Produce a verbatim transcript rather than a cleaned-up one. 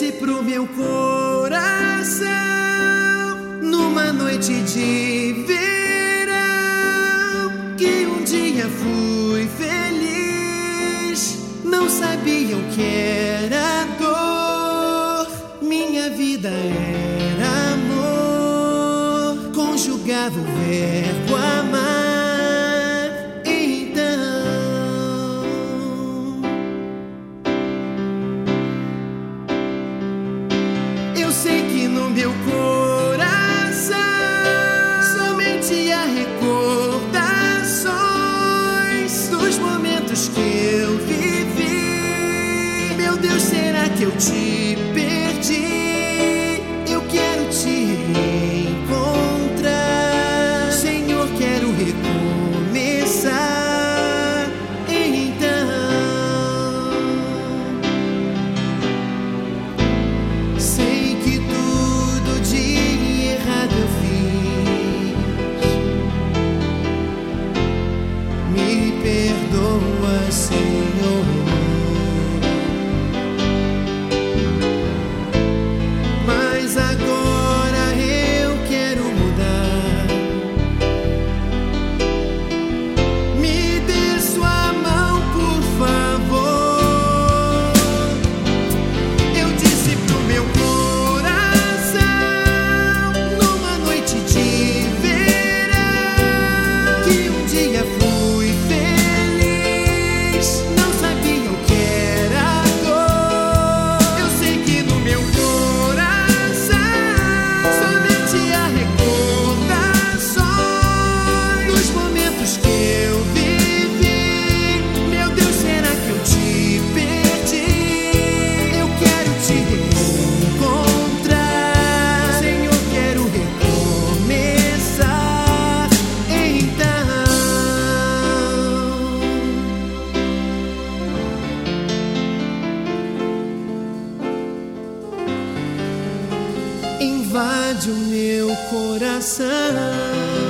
disse pro meu coração, numa noite de verão, que um dia fui feliz. Não sabia o que era dor, minha vida era amor, conjugava o verbo amar. Sei que no meu coração somente há recordações dos momentos que eu vivi. Meu Deus, será que eu te perdi? Eu quero te encontrar, Senhor, quero recomeçar. Perdoa, Senhor, mas agora eu quero mudar. Me dê sua mão, por favor. Eu disse pro meu coração, numa noite de verão, que um dia fui feliz. Não sabia o que era dor. Eu sei que no meu coração somente há recordações dos momentos que eu vivi. Meu Deus, será que eu te perdi? Eu quero te encontrar, Senhor, quero recomeçar. Então invade o meu coração.